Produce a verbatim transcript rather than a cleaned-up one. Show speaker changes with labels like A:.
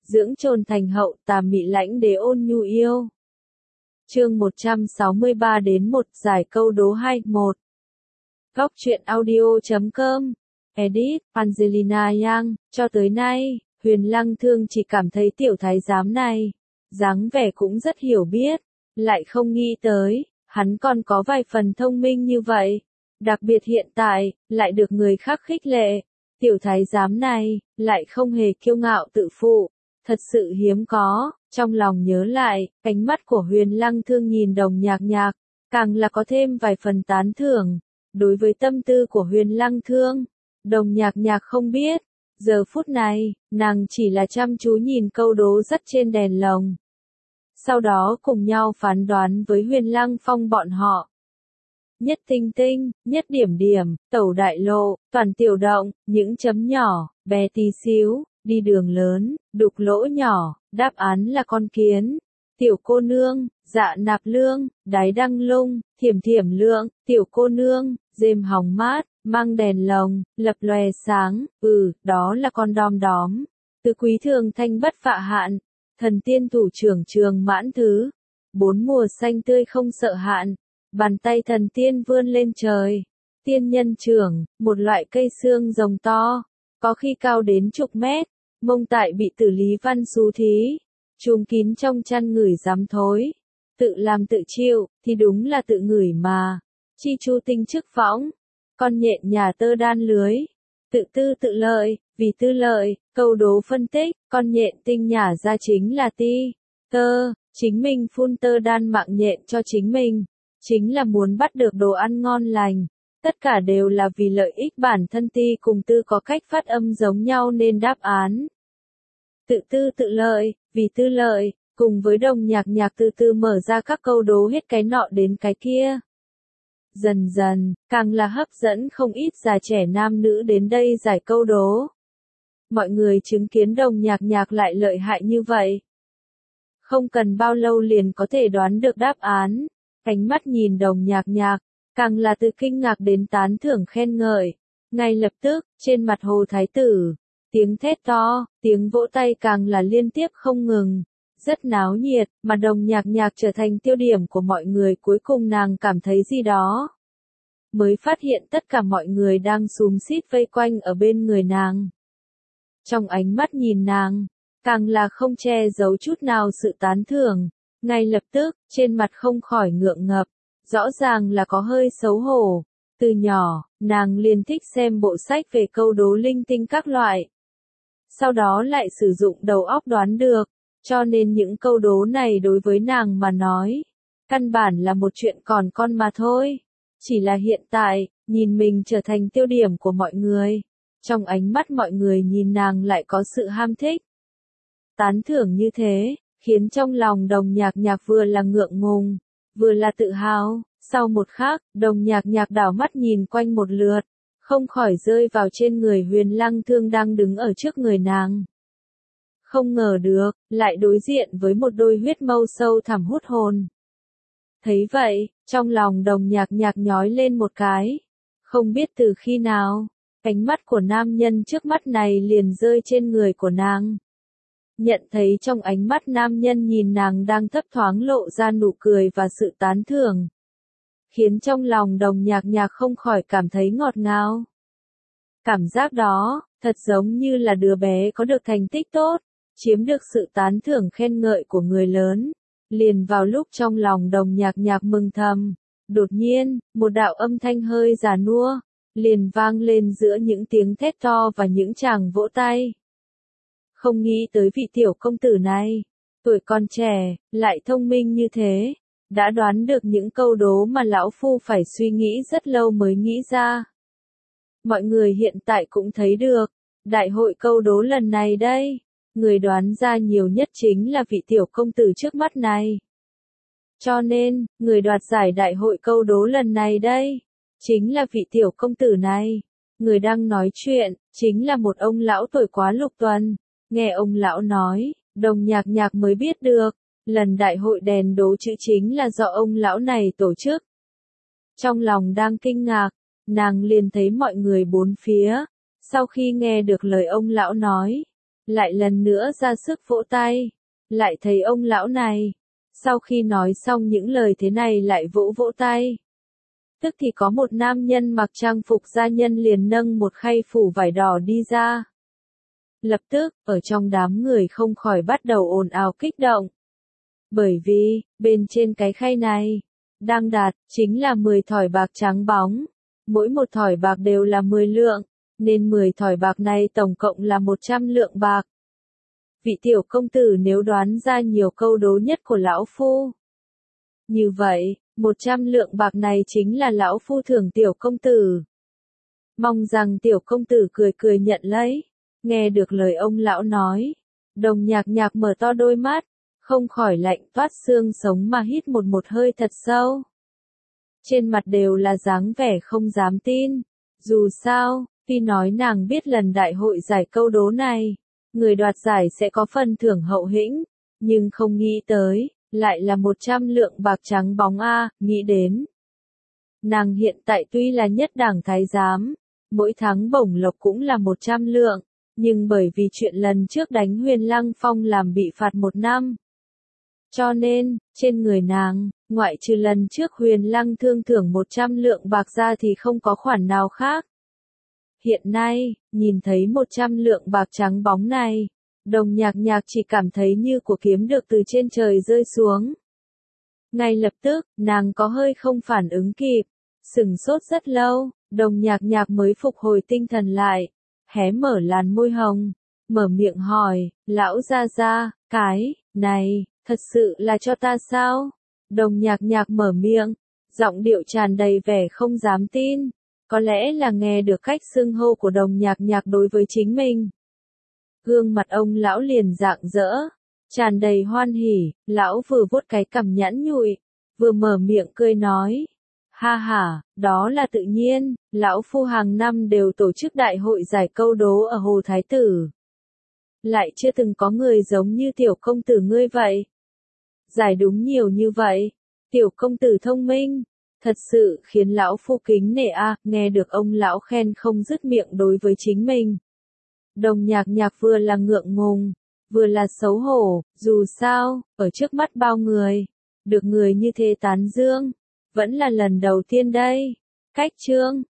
A: dưỡng trồn thành hậu, tà mị lãnh đế ôn nhu yêu. Chương một trăm sáu mươi ba đến một giải câu đố hai một. Góc truyện audio chấm com. Edit, Angelina Yang. Cho tới nay, Huyền Lăng Thương chỉ cảm thấy tiểu thái giám này, dáng vẻ cũng rất hiểu biết, lại không nghĩ tới, hắn còn có vài phần thông minh như vậy. Đặc biệt hiện tại, lại được người khác khích lệ. Tiểu thái giám này, lại không hề kiêu ngạo tự phụ. Thật sự hiếm có, trong lòng nhớ lại, ánh mắt của Huyền Lăng Thương nhìn Đồng Nhạc Nhạc, càng là có thêm vài phần tán thưởng. Đối với tâm tư của Huyền Lăng Thương, Đồng Nhạc Nhạc không biết. Giờ phút này, nàng chỉ là chăm chú nhìn câu đố dắt trên đèn lồng. Sau đó cùng nhau phán đoán với Huyền Lăng Phong bọn họ. Nhất tinh tinh, nhất điểm điểm, tẩu đại lộ, toàn tiểu động, những chấm nhỏ, bé tí xíu, đi đường lớn, đục lỗ nhỏ, đáp án là con kiến. Tiểu cô nương, dạ nạp lương, đái đăng lung, thiểm thiểm lượng, tiểu cô nương, rêm hóng mát, mang đèn lồng, lập lòe sáng, ừ, đó là con đom đóm. Tứ quý thường thanh bất phạ hạn, thần tiên thủ trưởng trường mãn thứ. Bốn mùa xanh tươi không sợ hạn, bàn tay thần tiên vươn lên trời. Tiên nhân trưởng, một loại cây xương rồng to, có khi cao đến chục mét, mông tại bị Tử Lý Văn xú thí. Chùm kín trong chăn ngửi dám thối. Tự làm tự chịu, thì đúng là tự ngửi mà. Chi chu tinh chức võng. Con nhện nhà tơ đan lưới. Tự tư tự lợi, vì tư lợi, câu đố phân tích, con nhện tinh nhả ra chính là ti. Tơ, chính mình phun tơ đan mạng nhện cho chính mình. Chính là muốn bắt được đồ ăn ngon lành. Tất cả đều là vì lợi ích bản thân ti cùng tư có cách phát âm giống nhau nên đáp án. Tự tư tự lợi, vì tư lợi, cùng với Đồng Nhạc Nhạc từ từ mở ra các câu đố hết cái nọ đến cái kia. Dần dần, càng là hấp dẫn không ít già trẻ nam nữ đến đây giải câu đố. Mọi người chứng kiến Đồng Nhạc Nhạc lại lợi hại như vậy. Không cần bao lâu liền có thể đoán được đáp án. Ánh mắt nhìn Đồng Nhạc Nhạc, càng là từ kinh ngạc đến tán thưởng khen ngợi. Ngay lập tức, trên mặt Hồ Thái Tử, tiếng thét to, tiếng vỗ tay càng là liên tiếp không ngừng. Rất náo nhiệt, mà Đồng Nhạc Nhạc trở thành tiêu điểm của mọi người, cuối cùng nàng cảm thấy gì đó. Mới phát hiện tất cả mọi người đang xúm xít vây quanh ở bên người nàng. Trong ánh mắt nhìn nàng, càng là không che giấu chút nào sự tán thưởng. Ngay lập tức, trên mặt không khỏi ngượng ngập, rõ ràng là có hơi xấu hổ. Từ nhỏ, nàng liền thích xem bộ sách về câu đố linh tinh các loại. Sau đó lại sử dụng đầu óc đoán được, cho nên những câu đố này đối với nàng mà nói, căn bản là một chuyện còn con mà thôi. Chỉ là hiện tại, nhìn mình trở thành tiêu điểm của mọi người, trong ánh mắt mọi người nhìn nàng lại có sự ham thích. Tán thưởng như thế, khiến trong lòng Đồng Nhạc Nhạc vừa là ngượng ngùng, vừa là tự hào. Sau một khắc, Đồng Nhạc Nhạc đảo mắt nhìn quanh một lượt, không khỏi rơi vào trên người Huyền Lăng Thương đang đứng ở trước người nàng. Không ngờ được, lại đối diện với một đôi huyết mâu sâu thẳm hút hồn. Thấy vậy, trong lòng Đồng Nhạc Nhạc nhói lên một cái. Không biết từ khi nào, ánh mắt của nam nhân trước mắt này liền rơi trên người của nàng. Nhận thấy trong ánh mắt nam nhân nhìn nàng đang thấp thoáng lộ ra nụ cười và sự tán thưởng, khiến trong lòng Đồng Nhạc Nhạc không khỏi cảm thấy ngọt ngào. Cảm giác đó, thật giống như là đứa bé có được thành tích tốt, chiếm được sự tán thưởng khen ngợi của người lớn. Liền vào lúc trong lòng Đồng Nhạc Nhạc mừng thầm, đột nhiên, một đạo âm thanh hơi già nua, liền vang lên giữa những tiếng thét to và những tràng vỗ tay. Không nghĩ tới vị tiểu công tử này, tuổi còn trẻ, lại thông minh như thế, đã đoán được những câu đố mà lão phu phải suy nghĩ rất lâu mới nghĩ ra. Mọi người hiện tại cũng thấy được, đại hội câu đố lần này đây, người đoán ra nhiều nhất chính là vị tiểu công tử trước mắt này. Cho nên, người đoạt giải đại hội câu đố lần này đây, chính là vị tiểu công tử này. Người đang nói chuyện, chính là một ông lão tuổi quá lục tuần. Nghe ông lão nói, Đồng Nhạc Nhạc mới biết được, lần đại hội đèn đố chữ chính là do ông lão này tổ chức. Trong lòng đang kinh ngạc, nàng liền thấy mọi người bốn phía, sau khi nghe được lời ông lão nói, lại lần nữa ra sức vỗ tay, lại thấy ông lão này, sau khi nói xong những lời thế này lại vỗ vỗ tay. Tức thì có một nam nhân mặc trang phục gia nhân liền nâng một khay phủ vải đỏ đi ra. Lập tức, ở trong đám người không khỏi bắt đầu ồn ào kích động. Bởi vì, bên trên cái khay này, đang đặt, chính là mười thỏi bạc trắng bóng. Mỗi một thỏi bạc đều là mười lượng, nên mười thỏi bạc này tổng cộng là một trăm lượng bạc. Vị tiểu công tử nếu đoán ra nhiều câu đố nhất của lão phu. Như vậy, một trăm lượng bạc này chính là lão phu thưởng tiểu công tử. Mong rằng tiểu công tử cười cười nhận lấy. Nghe được lời ông lão nói, Đồng Nhạc Nhạc mở to đôi mắt, không khỏi lạnh toát xương sống mà hít một một hơi thật sâu. Trên mặt đều là dáng vẻ không dám tin. Dù sao, tuy nói nàng biết lần đại hội giải câu đố này, người đoạt giải sẽ có phần thưởng hậu hĩnh, nhưng không nghĩ tới, lại là một trăm lượng bạc trắng bóng a, nghĩ đến. Nàng hiện tại tuy là nhất đảng thái giám, mỗi tháng bổng lộc cũng là một trăm lượng, nhưng bởi vì chuyện lần trước đánh Huyền Lăng Phong làm bị phạt một năm. Cho nên, trên người nàng, ngoại trừ lần trước Huyền Lăng thương thưởng một trăm lượng bạc ra thì không có khoản nào khác. Hiện nay, nhìn thấy một trăm lượng bạc trắng bóng này, Đồng Nhạc Nhạc chỉ cảm thấy như của kiếm được từ trên trời rơi xuống. Ngay lập tức, nàng có hơi không phản ứng kịp, sửng sốt rất lâu, Đồng Nhạc Nhạc mới phục hồi tinh thần lại, hé mở làn môi hồng, mở miệng hỏi, lão gia gia, cái, này, thật sự là cho ta sao? Đồng Nhạc Nhạc mở miệng, giọng điệu tràn đầy vẻ không dám tin, có lẽ là nghe được cách xưng hô của Đồng Nhạc Nhạc đối với chính mình. Gương mặt ông lão liền rạng rỡ, tràn đầy hoan hỉ, lão vừa vuốt cái cằm nhẵn nhụi, vừa mở miệng cười nói. Ha ha, đó là tự nhiên, lão phu hàng năm đều tổ chức đại hội giải câu đố ở Hồ Thái Tử. Lại chưa từng có người giống như tiểu công tử ngươi vậy. Giải đúng nhiều như vậy, tiểu công tử thông minh, thật sự khiến lão phu kính nể a, nghe được ông lão khen không dứt miệng đối với chính mình. Đồng Nhạc Nhạc vừa là ngượng ngùng, vừa là xấu hổ, dù sao, ở trước mắt bao người, được người như thế tán dương, vẫn là lần đầu tiên đây. Cách chương